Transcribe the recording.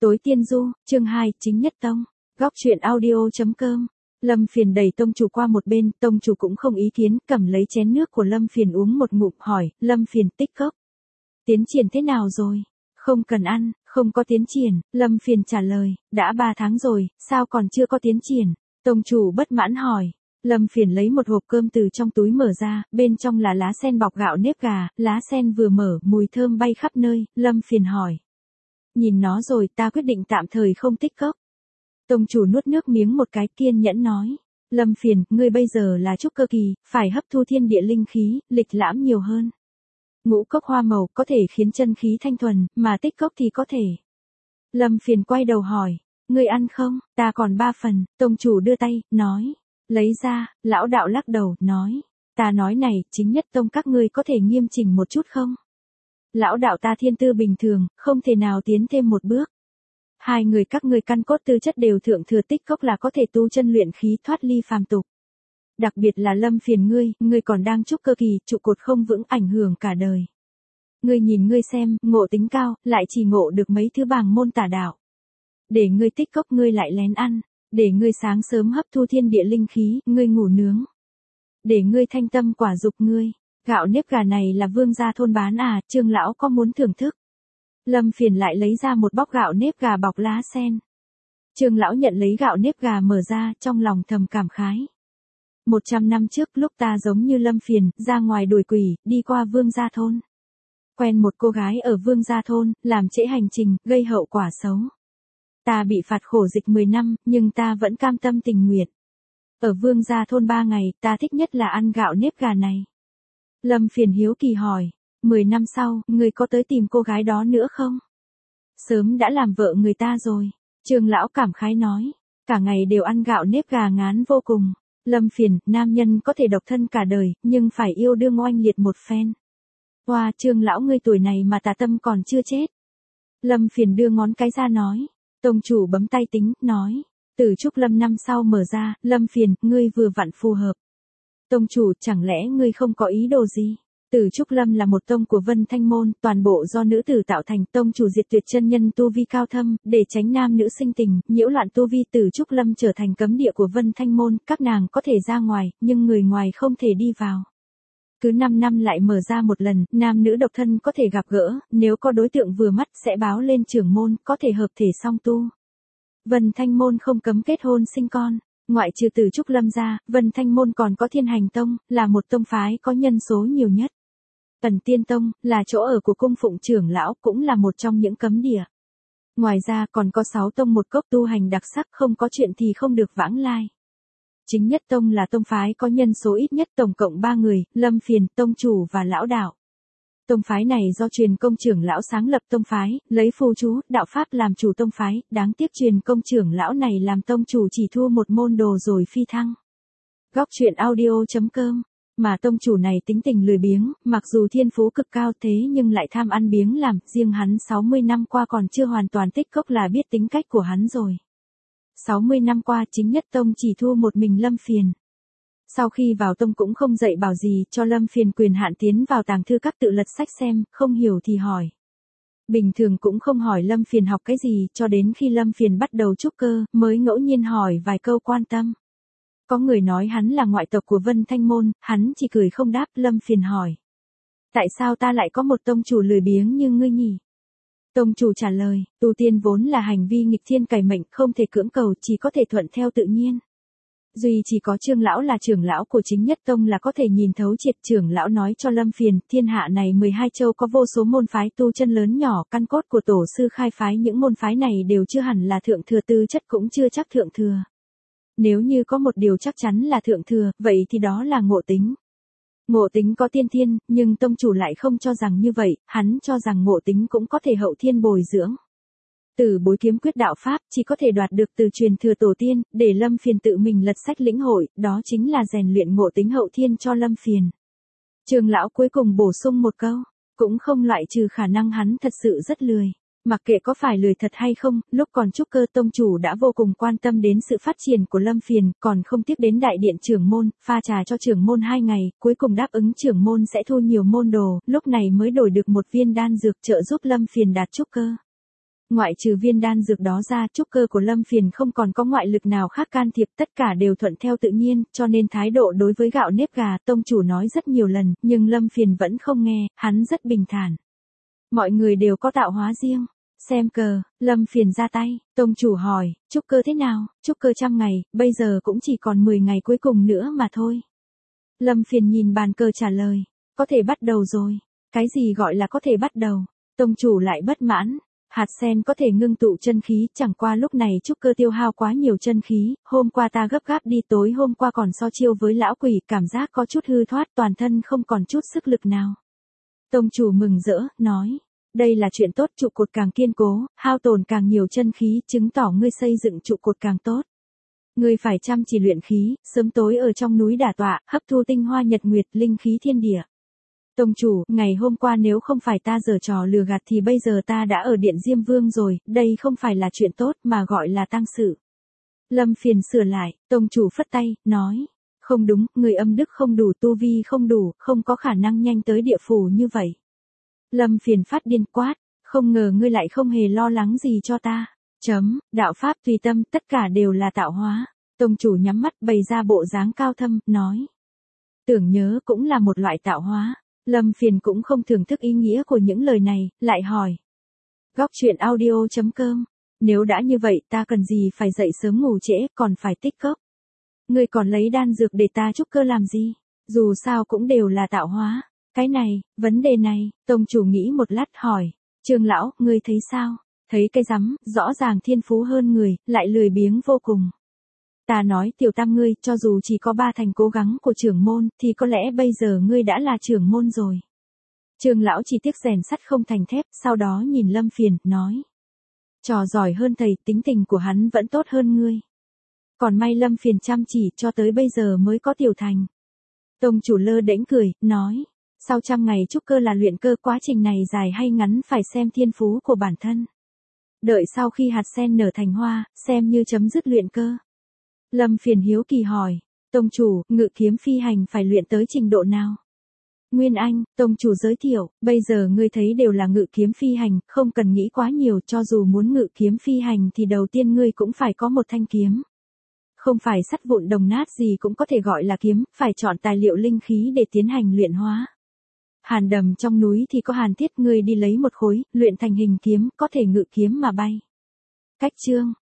Tối Tiên Du, chương 2, Chính Nhất Tông. Góc truyện audio.com. Lâm Phiền đẩy tông chủ qua một bên, tông chủ cũng không ý kiến, cầm lấy chén nước của Lâm Phiền uống một ngụm, hỏi, Lâm Phiền tích cốc. Tiến triển thế nào rồi? Không cần ăn, không có tiến triển, Lâm Phiền trả lời, đã 3 tháng rồi, sao còn chưa có tiến triển? Tông chủ bất mãn hỏi. Lâm Phiền lấy một hộp cơm từ trong túi mở ra, bên trong là lá sen bọc gạo nếp gà, lá sen vừa mở, mùi thơm bay khắp nơi, Lâm Phiền hỏi. Nhìn nó rồi ta quyết định tạm thời không tích cốc. Tông chủ nuốt nước miếng một cái, kiên nhẫn nói. Lâm Phiền, ngươi bây giờ là trúc cơ kỳ, phải hấp thu thiên địa linh khí, lịch lãm nhiều hơn. Ngũ cốc hoa màu có thể khiến chân khí thanh thuần, mà tích cốc thì có thể. Lâm Phiền quay đầu hỏi, ngươi ăn không? Ta còn 3 phần, tông chủ đưa tay, nói. Lấy ra, lão đạo lắc đầu, nói. Ta nói này, Chính Nhất Tông các ngươi có thể nghiêm chỉnh một chút không? Lão đạo ta thiên tư bình thường, không thể nào tiến thêm một bước. Hai người các ngươi căn cốt tư chất đều thượng thừa, tích cốc là có thể tu chân luyện khí thoát ly phàm tục. Đặc biệt là Lâm Phiền ngươi còn đang trúc cơ kỳ, trụ cột không vững, ảnh hưởng cả đời. Ngươi nhìn ngươi xem, ngộ tính cao, lại chỉ ngộ được mấy thứ bàng môn tà đạo. Để ngươi tích cốc ngươi lại lén ăn, để ngươi sáng sớm hấp thu thiên địa linh khí, ngươi ngủ nướng. Để ngươi thanh tâm quả dục ngươi. Gạo nếp gà này là Vương gia thôn bán à, Trương lão có muốn thưởng thức? Lâm Phiền lại lấy ra một bóc gạo nếp gà bọc lá sen. Trương lão nhận lấy gạo nếp gà mở ra, trong lòng thầm cảm khái. 100 năm trước lúc ta giống như Lâm Phiền, ra ngoài đuổi quỷ, đi qua Vương gia thôn. Quen một cô gái ở Vương gia thôn, làm trễ hành trình, gây hậu quả xấu. Ta bị phạt khổ dịch 10 năm, nhưng ta vẫn cam tâm tình nguyện. Ở Vương gia thôn 3 ngày, ta thích nhất là ăn gạo nếp gà này. Lâm Phiền hiếu kỳ hỏi, 10 năm sau, người có tới tìm cô gái đó nữa không? Sớm đã làm vợ người ta rồi. Trương lão cảm khái nói, cả ngày đều ăn gạo nếp gà ngán vô cùng. Lâm Phiền, nam nhân có thể độc thân cả đời, nhưng phải yêu đương oanh liệt một phen. Hoa, Trương lão ngươi tuổi này mà tà tâm còn chưa chết. Lâm Phiền đưa ngón cái ra nói. Tông chủ bấm tay tính, nói. Tử Trúc Lâm năm sau mở ra, Lâm Phiền, ngươi vừa vặn phù hợp. Tông chủ, chẳng lẽ ngươi không có ý đồ gì? Tử Trúc Lâm là một tông của Vân Thanh Môn, toàn bộ do nữ tử tạo thành, tông chủ diệt tuyệt chân nhân tu vi cao thâm, để tránh nam nữ sinh tình, nhiễu loạn tu vi. Tử Trúc Lâm trở thành cấm địa của Vân Thanh Môn, các nàng có thể ra ngoài, nhưng người ngoài không thể đi vào. Cứ 5 năm lại mở ra một lần, nam nữ độc thân có thể gặp gỡ, nếu có đối tượng vừa mắt sẽ báo lên trưởng môn, có thể hợp thể song tu. Vân Thanh Môn không cấm kết hôn sinh con. Ngoại trừ Tử Trúc Lâm ra, Vân Thanh Môn còn có Thiên Hành Tông, là một tông phái có nhân số nhiều nhất. Ẩn Tiên Tông, là chỗ ở của cung phụng trưởng lão, cũng là một trong những cấm địa. Ngoài ra còn có 6 tông một cốc tu hành đặc sắc, không có chuyện thì không được vãng lai. Chính Nhất Tông là tông phái có nhân số ít nhất, tổng cộng 3 người, Lâm Phiền, tông chủ và lão đạo. Tông phái này do truyền công trưởng lão sáng lập tông phái, lấy phù chú, đạo pháp làm chủ tông phái, đáng tiếc truyền công trưởng lão này làm tông chủ chỉ thua một môn đồ rồi phi thăng. Góc truyện audio.com. Mà tông chủ này tính tình lười biếng, mặc dù thiên phú cực cao thế nhưng lại tham ăn biếng làm, riêng hắn 60 năm qua còn chưa hoàn toàn tích cốc là biết tính cách của hắn rồi. 60 năm qua Chính Nhất Tông chỉ thua một mình Lâm Phiền. Sau khi vào tông cũng không dạy bảo gì, cho Lâm Phiền quyền hạn tiến vào tàng thư các tự lật sách xem, không hiểu thì hỏi. Bình thường cũng không hỏi Lâm Phiền học cái gì, cho đến khi Lâm Phiền bắt đầu trúc cơ, mới ngẫu nhiên hỏi vài câu quan tâm. Có người nói hắn là ngoại tộc của Vân Thanh Môn, hắn chỉ cười không đáp. Lâm Phiền hỏi. Tại sao ta lại có một tông chủ lười biếng như ngươi nhỉ? Tông chủ trả lời, tu tiên vốn là hành vi nghịch thiên cải mệnh, không thể cưỡng cầu, chỉ có thể thuận theo tự nhiên. Duy chỉ có Trương lão là trưởng lão của Chính Nhất Tông là có thể nhìn thấu triệt. Trưởng lão nói cho Lâm Phiền, thiên hạ này 12 châu có vô số môn phái tu chân lớn nhỏ, căn cốt của tổ sư khai phái những môn phái này đều chưa hẳn là thượng thừa, tư chất cũng chưa chắc thượng thừa. Nếu như có một điều chắc chắn là thượng thừa, vậy thì đó là ngộ tính. Ngộ tính có tiên thiên, nhưng tông chủ lại không cho rằng như vậy, hắn cho rằng ngộ tính cũng có thể hậu thiên bồi dưỡng. Từ bối kiếm quyết đạo pháp chỉ có thể đoạt được từ truyền thừa tổ tiên, để Lâm Phiền tự mình lật sách lĩnh hội, đó chính là rèn luyện ngộ tính hậu thiên cho Lâm Phiền. Trường lão cuối cùng bổ sung một câu, cũng không loại trừ khả năng hắn thật sự rất lười. Mặc kệ có phải lười thật hay không, lúc còn trúc cơ tông chủ đã vô cùng quan tâm đến sự phát triển của Lâm Phiền, còn không tiếc đến đại điện trưởng môn, pha trà cho trưởng môn 2 ngày, cuối cùng đáp ứng trưởng môn sẽ thu nhiều môn đồ, lúc này mới đổi được một viên đan dược trợ giúp Lâm Phiền đạt trúc cơ. Ngoại trừ viên đan dược đó ra, trúc cơ của Lâm Phiền không còn có ngoại lực nào khác can thiệp, tất cả đều thuận theo tự nhiên, cho nên thái độ đối với gạo nếp gà, tông chủ nói rất nhiều lần, nhưng Lâm Phiền vẫn không nghe, hắn rất bình thản. Mọi người đều có tạo hóa riêng. Xem cờ, Lâm Phiền ra tay, tông chủ hỏi, trúc cơ thế nào? Trúc cơ 100 ngày, bây giờ cũng chỉ còn 10 ngày cuối cùng nữa mà thôi. Lâm Phiền nhìn bàn cờ trả lời, có thể bắt đầu rồi. Cái gì gọi là có thể bắt đầu? Tông chủ lại bất mãn. Hạt sen có thể ngưng tụ chân khí, chẳng qua lúc này trúc cơ tiêu hao quá nhiều chân khí, hôm qua ta gấp gáp đi, tối hôm qua còn so chiêu với lão quỷ, cảm giác có chút hư thoát, toàn thân không còn chút sức lực nào. Tông chủ mừng rỡ, nói, đây là chuyện tốt, trụ cột càng kiên cố, hao tổn càng nhiều chân khí, chứng tỏ ngươi xây dựng trụ cột càng tốt. Ngươi phải chăm chỉ luyện khí, sớm tối ở trong núi đả tọa, hấp thu tinh hoa nhật nguyệt, linh khí thiên địa. Tông chủ, ngày hôm qua nếu không phải ta giở trò lừa gạt thì bây giờ ta đã ở điện Diêm Vương rồi, đây không phải là chuyện tốt mà gọi là tang sự. Lâm Phiền sửa lại, tông chủ phất tay, nói, không đúng, người âm đức không đủ, tu vi không đủ, không có khả năng nhanh tới địa phủ như vậy. Lâm Phiền phát điên quát, không ngờ ngươi lại không hề lo lắng gì cho ta. Đạo pháp tùy tâm, tất cả đều là tạo hóa. Tông chủ nhắm mắt bày ra bộ dáng cao thâm, nói. Tưởng nhớ cũng là một loại tạo hóa. Lâm Phiền cũng không thưởng thức ý nghĩa của những lời này, lại hỏi. Góc truyện audio.com. Nếu đã như vậy ta cần gì phải dậy sớm ngủ trễ, còn phải tích cốc. Ngươi còn lấy đan dược để ta trúc cơ làm gì? Dù sao cũng đều là tạo hóa. Cái này, vấn đề này, tông chủ nghĩ một lát hỏi. Trương lão, ngươi thấy sao? Thấy cái rắm, rõ ràng thiên phú hơn người, lại lười biếng vô cùng. Ta nói tiểu tam ngươi, cho dù chỉ có 3 thành cố gắng của trưởng môn, thì có lẽ bây giờ ngươi đã là trưởng môn rồi. Trương lão chỉ tiếc rèn sắt không thành thép, sau đó nhìn Lâm Phiền, nói. Trò giỏi hơn thầy, tính tình của hắn vẫn tốt hơn ngươi. Còn may Lâm Phiền chăm chỉ cho tới bây giờ mới có tiểu thành. Tông chủ lơ đễnh cười, nói. Sau 100 ngày trúc cơ là luyện cơ, quá trình này dài hay ngắn phải xem thiên phú của bản thân. Đợi sau khi hạt sen nở thành hoa, xem như chấm dứt luyện cơ. Lâm Phiền hiếu kỳ hỏi, tông chủ, ngự kiếm phi hành phải luyện tới trình độ nào? Nguyên Anh, tông chủ giới thiệu, bây giờ ngươi thấy đều là ngự kiếm phi hành, không cần nghĩ quá nhiều, cho dù muốn ngự kiếm phi hành thì đầu tiên ngươi cũng phải có một thanh kiếm. Không phải sắt vụn đồng nát gì cũng có thể gọi là kiếm, phải chọn tài liệu linh khí để tiến hành luyện hóa. Hàn đầm trong núi thì có hàn thiết, ngươi đi lấy một khối, luyện thành hình kiếm, có thể ngự kiếm mà bay. Cách chương